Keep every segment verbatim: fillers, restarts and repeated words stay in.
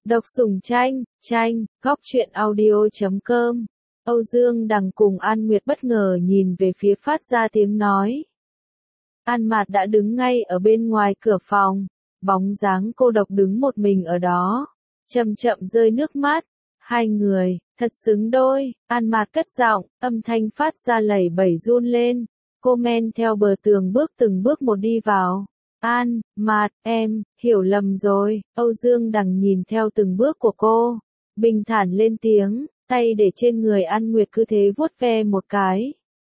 Độc Sủng Tranh, tranh, góc truyện audio chấm com. Âu Dương Đằng cùng An Nguyệt bất ngờ nhìn về phía phát ra tiếng nói. An Mạt đã đứng ngay ở bên ngoài cửa phòng, bóng dáng cô độc đứng một mình ở đó, chậm chậm rơi nước mắt. Hai người, thật xứng đôi, An Mạt cất giọng, âm thanh phát ra lẩy bẩy run lên. Cô men theo bờ tường bước từng bước một đi vào. An, Mạt, em, hiểu lầm rồi. Âu Dương Đằng nhìn theo từng bước của cô, bình thản lên tiếng, tay để trên người An Nguyệt cứ thế vuốt ve một cái.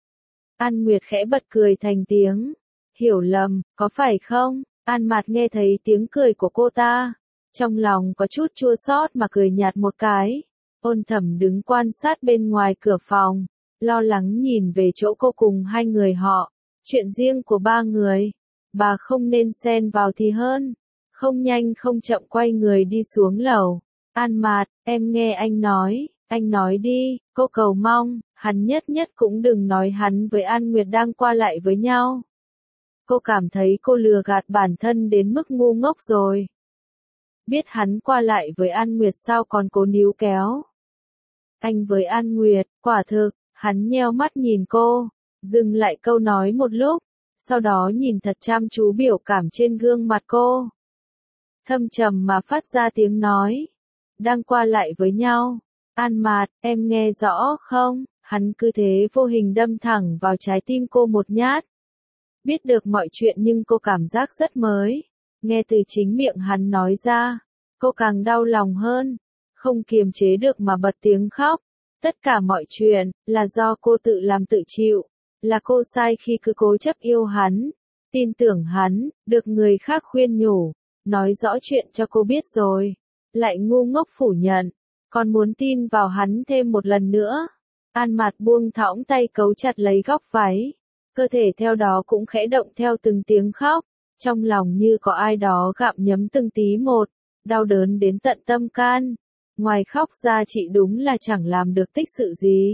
An Nguyệt khẽ bật cười thành tiếng. Hiểu lầm, có phải không? An Mạt nghe thấy tiếng cười của cô ta, trong lòng có chút chua xót mà cười nhạt một cái. Ôn Thẩm đứng quan sát bên ngoài cửa phòng, lo lắng nhìn về chỗ cô cùng hai người họ. Chuyện riêng của ba người, bà không nên xen vào thì hơn. Không nhanh không chậm quay người đi xuống lầu. An Mạt, em nghe anh nói, anh nói đi, cô cầu mong, hắn nhất nhất cũng đừng nói hắn với An Nguyệt đang qua lại với nhau. Cô cảm thấy cô lừa gạt bản thân đến mức ngu ngốc rồi. Biết hắn qua lại với An Nguyệt sao còn cố níu kéo. Anh với An Nguyệt, quả thực, hắn nheo mắt nhìn cô, dừng lại câu nói một lúc, sau đó nhìn thật chăm chú biểu cảm trên gương mặt cô. Thâm trầm mà phát ra tiếng nói, đang qua lại với nhau. An Mạt, em nghe rõ không? Hắn cứ thế vô hình đâm thẳng vào trái tim cô một nhát. Biết được mọi chuyện nhưng cô cảm giác rất mới. Nghe từ chính miệng hắn nói ra, cô càng đau lòng hơn, không kiềm chế được mà bật tiếng khóc. Tất cả mọi chuyện, là do cô tự làm tự chịu. Là cô sai khi cứ cố chấp yêu hắn, tin tưởng hắn, được người khác khuyên nhủ, nói rõ chuyện cho cô biết rồi. Lại ngu ngốc phủ nhận, còn muốn tin vào hắn thêm một lần nữa. An Mạt buông thõng tay cấu chặt lấy góc váy, cơ thể theo đó cũng khẽ động theo từng tiếng khóc, trong lòng như có ai đó gặm nhấm từng tí một, đau đớn đến tận tâm can. Ngoài khóc ra chị đúng là chẳng làm được tích sự gì.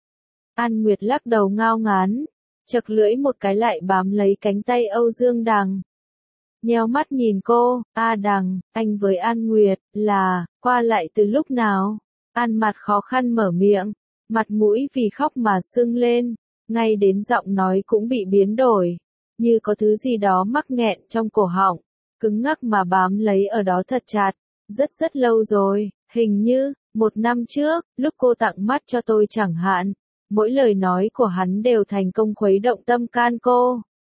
An Nguyệt lắc đầu ngao ngán, chật lưỡi một cái lại bám lấy cánh tay Âu Dương Đằng. Nheo mắt nhìn cô, A Đằng, anh với An Nguyệt, là, qua lại từ lúc nào? An Mạt khó khăn mở miệng, mặt mũi vì khóc mà sưng lên, ngay đến giọng nói cũng bị biến đổi, như có thứ gì đó mắc nghẹn trong cổ họng, cứng ngắc mà bám lấy ở đó thật chặt, rất rất lâu rồi, hình như, một năm trước, lúc cô tặng mắt cho tôi chẳng hạn, mỗi lời nói của hắn đều thành công khuấy động tâm can cô.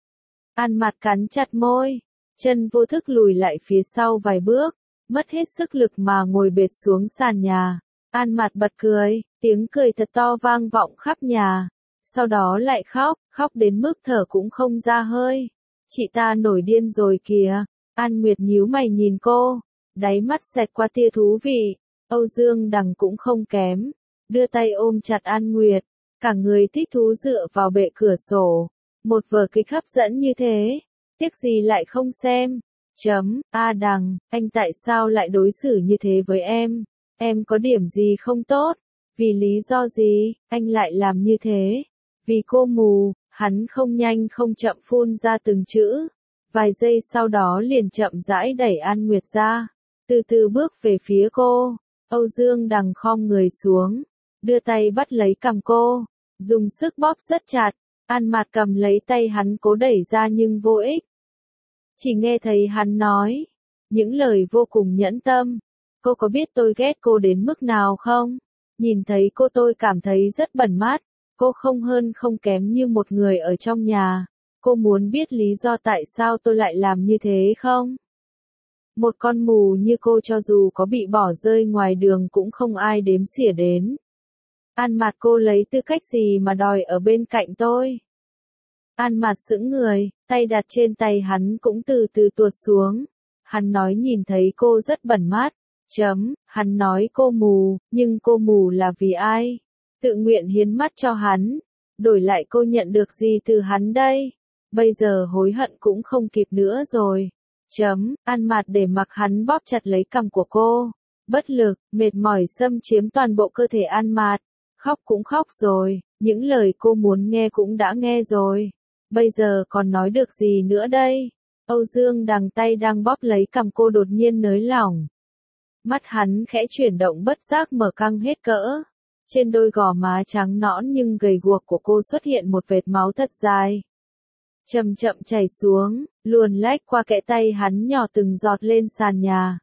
An Mạt cắn chặt môi, chân vô thức lùi lại phía sau vài bước, mất hết sức lực mà ngồi bệt xuống sàn nhà. An Mạt bật cười, tiếng cười thật to vang vọng khắp nhà. Sau đó lại khóc, khóc đến mức thở cũng không ra hơi. Chị ta nổi điên rồi kìa. An Nguyệt nhíu mày nhìn cô, đáy mắt xẹt qua tia thú vị. Âu Dương Đằng cũng không kém, đưa tay ôm chặt An Nguyệt, cả người thích thú dựa vào bệ cửa sổ. Một vở kịch hấp dẫn như thế, tiếc gì lại không xem. Chấm, A Đằng, anh tại sao lại đối xử như thế với em? Em có điểm gì không tốt? Vì lý do gì, anh lại làm như thế? Vì cô mù, hắn không nhanh không chậm phun ra từng chữ. Vài giây sau đó liền chậm rãi đẩy An Nguyệt ra, từ từ bước về phía cô. Âu Dương Đằng khom người xuống, đưa tay bắt lấy cằm cô, dùng sức bóp rất chặt. An Mạt cầm lấy tay hắn cố đẩy ra nhưng vô ích. Chỉ nghe thấy hắn nói những lời vô cùng nhẫn tâm. Cô có biết tôi ghét cô đến mức nào không? Nhìn thấy cô tôi cảm thấy rất bẩn mắt. Cô không hơn không kém như một người ở trong nhà. Cô muốn biết lý do tại sao tôi lại làm như thế không? Một con mù như cô cho dù có bị bỏ rơi ngoài đường cũng không ai đếm xỉa đến. An Mạt, cô lấy tư cách gì mà đòi ở bên cạnh tôi? An Mạt sững người, tay đặt trên tay hắn cũng từ từ tuột xuống. Hắn nói nhìn thấy cô rất bẩn mắt. Chấm, hắn nói cô mù, nhưng cô mù là vì ai? Tự nguyện hiến mắt cho hắn. Đổi lại cô nhận được gì từ hắn đây? Bây giờ hối hận cũng không kịp nữa rồi. Chấm, An Mạt để mặc hắn bóp chặt lấy cằm của cô. Bất lực, mệt mỏi xâm chiếm toàn bộ cơ thể An Mạt. Khóc cũng khóc rồi, những lời cô muốn nghe cũng đã nghe rồi. Bây giờ còn nói được gì nữa đây? Âu Dương Đằng tay đang bóp lấy cằm cô đột nhiên nới lỏng. Mắt hắn khẽ chuyển động bất giác mở căng hết cỡ. Trên đôi gò má trắng nõn nhưng gầy guộc của cô xuất hiện một vệt máu thật dài. Chậm chậm chảy xuống, luồn lách qua kẽ tay hắn nhỏ từng giọt lên sàn nhà.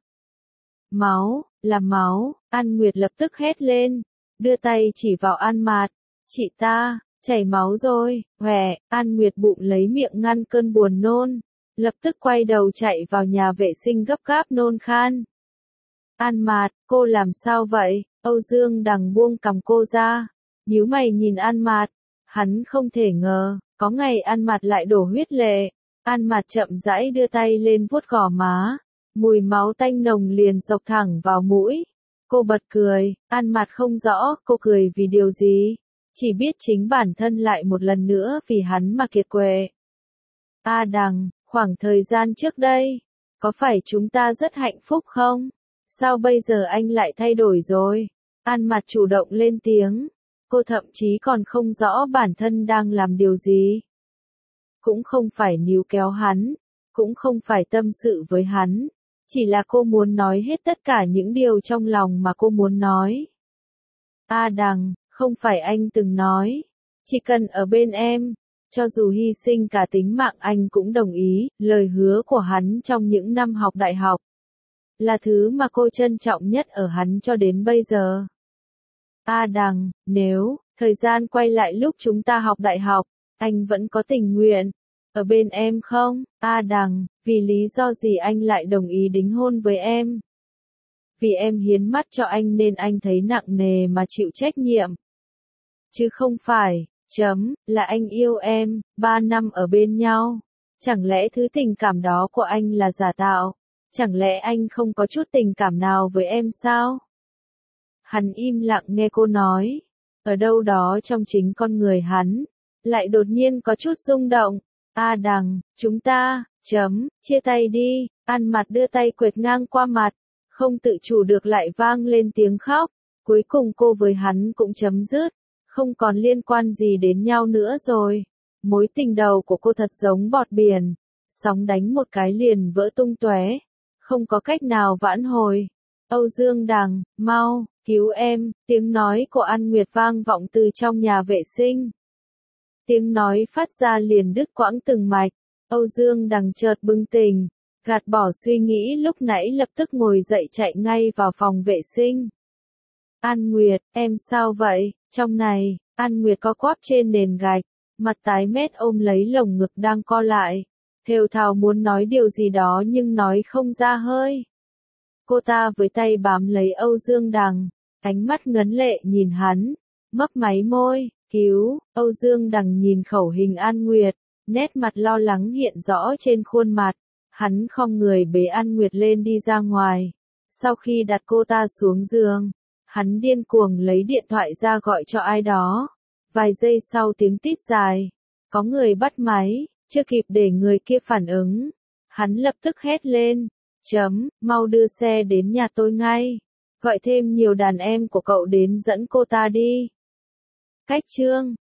Máu, là máu, An Nguyệt lập tức hét lên, đưa tay chỉ vào An Mạt. Chị ta, chảy máu rồi, hòe, An Nguyệt bụng lấy miệng ngăn cơn buồn nôn, lập tức quay đầu chạy vào nhà vệ sinh gấp gáp nôn khan. An Mạt, cô làm sao vậy? Âu Dương Đằng buông cằm cô ra, nhíu mày nhìn An Mạt, hắn không thể ngờ, có ngày An Mạt lại đổ huyết lệ. An Mạt chậm rãi đưa tay lên vuốt gò má, mùi máu tanh nồng liền xộc thẳng vào mũi. Cô bật cười, An Mạt không rõ cô cười vì điều gì, chỉ biết chính bản thân lại một lần nữa vì hắn mà kiệt quệ. A Đằng, khoảng thời gian trước đây, có phải chúng ta rất hạnh phúc không? Sao bây giờ anh lại thay đổi rồi? An Mạt chủ động lên tiếng, cô thậm chí còn không rõ bản thân đang làm điều gì. Cũng không phải níu kéo hắn, cũng không phải tâm sự với hắn, chỉ là cô muốn nói hết tất cả những điều trong lòng mà cô muốn nói. A Đằng, không phải anh từng nói, chỉ cần ở bên em, cho dù hy sinh cả tính mạng anh cũng đồng ý. Lời hứa của hắn trong những năm học đại học là thứ mà cô trân trọng nhất ở hắn cho đến bây giờ. A Đằng, nếu thời gian quay lại lúc chúng ta học đại học, anh vẫn có tình nguyện ở bên em không? A Đằng, vì lý do gì anh lại đồng ý đính hôn với em? Vì em hiến mắt cho anh nên anh thấy nặng nề mà chịu trách nhiệm. Chứ không phải, chấm, là anh yêu em, ba năm ở bên nhau. Chẳng lẽ thứ tình cảm đó của anh là giả tạo? Chẳng lẽ anh không có chút tình cảm nào với em sao? Hắn im lặng nghe cô nói. Ở đâu đó trong chính con người hắn, lại đột nhiên có chút rung động. A Đằng, chúng ta, chấm, chia tay đi. An Mạt đưa tay quệt ngang qua mặt, không tự chủ được lại vang lên tiếng khóc. Cuối cùng cô với hắn cũng chấm dứt, không còn liên quan gì đến nhau nữa rồi. Mối tình đầu của cô thật giống bọt biển, sóng đánh một cái liền vỡ tung tóe, không có cách nào vãn hồi. Âu Dương Đằng, mau, cứu em, tiếng nói của An Nguyệt vang vọng từ trong nhà vệ sinh. Tiếng nói phát ra liền đứt quãng từng mạch. Âu Dương Đằng chợt bừng tỉnh, gạt bỏ suy nghĩ lúc nãy lập tức ngồi dậy chạy ngay vào phòng vệ sinh. An Nguyệt, em sao vậy? Trong này, An Nguyệt co quắp trên nền gạch, mặt tái mét ôm lấy lồng ngực đang co lại, thều thào muốn nói điều gì đó nhưng nói không ra hơi. Cô ta với tay bám lấy Âu Dương Đằng, ánh mắt ngấn lệ nhìn hắn, mấp máy môi, cứu. Âu Dương Đằng nhìn khẩu hình An Nguyệt, nét mặt lo lắng hiện rõ trên khuôn mặt, hắn khom người bế An Nguyệt lên đi ra ngoài. Sau khi đặt cô ta xuống giường, hắn điên cuồng lấy điện thoại ra gọi cho ai đó. Vài giây sau tiếng tít dài, có người bắt máy, chưa kịp để người kia phản ứng, hắn lập tức hét lên, chấm, mau đưa xe đến nhà tôi ngay, gọi thêm nhiều đàn em của cậu đến dẫn cô ta đi. Cách chương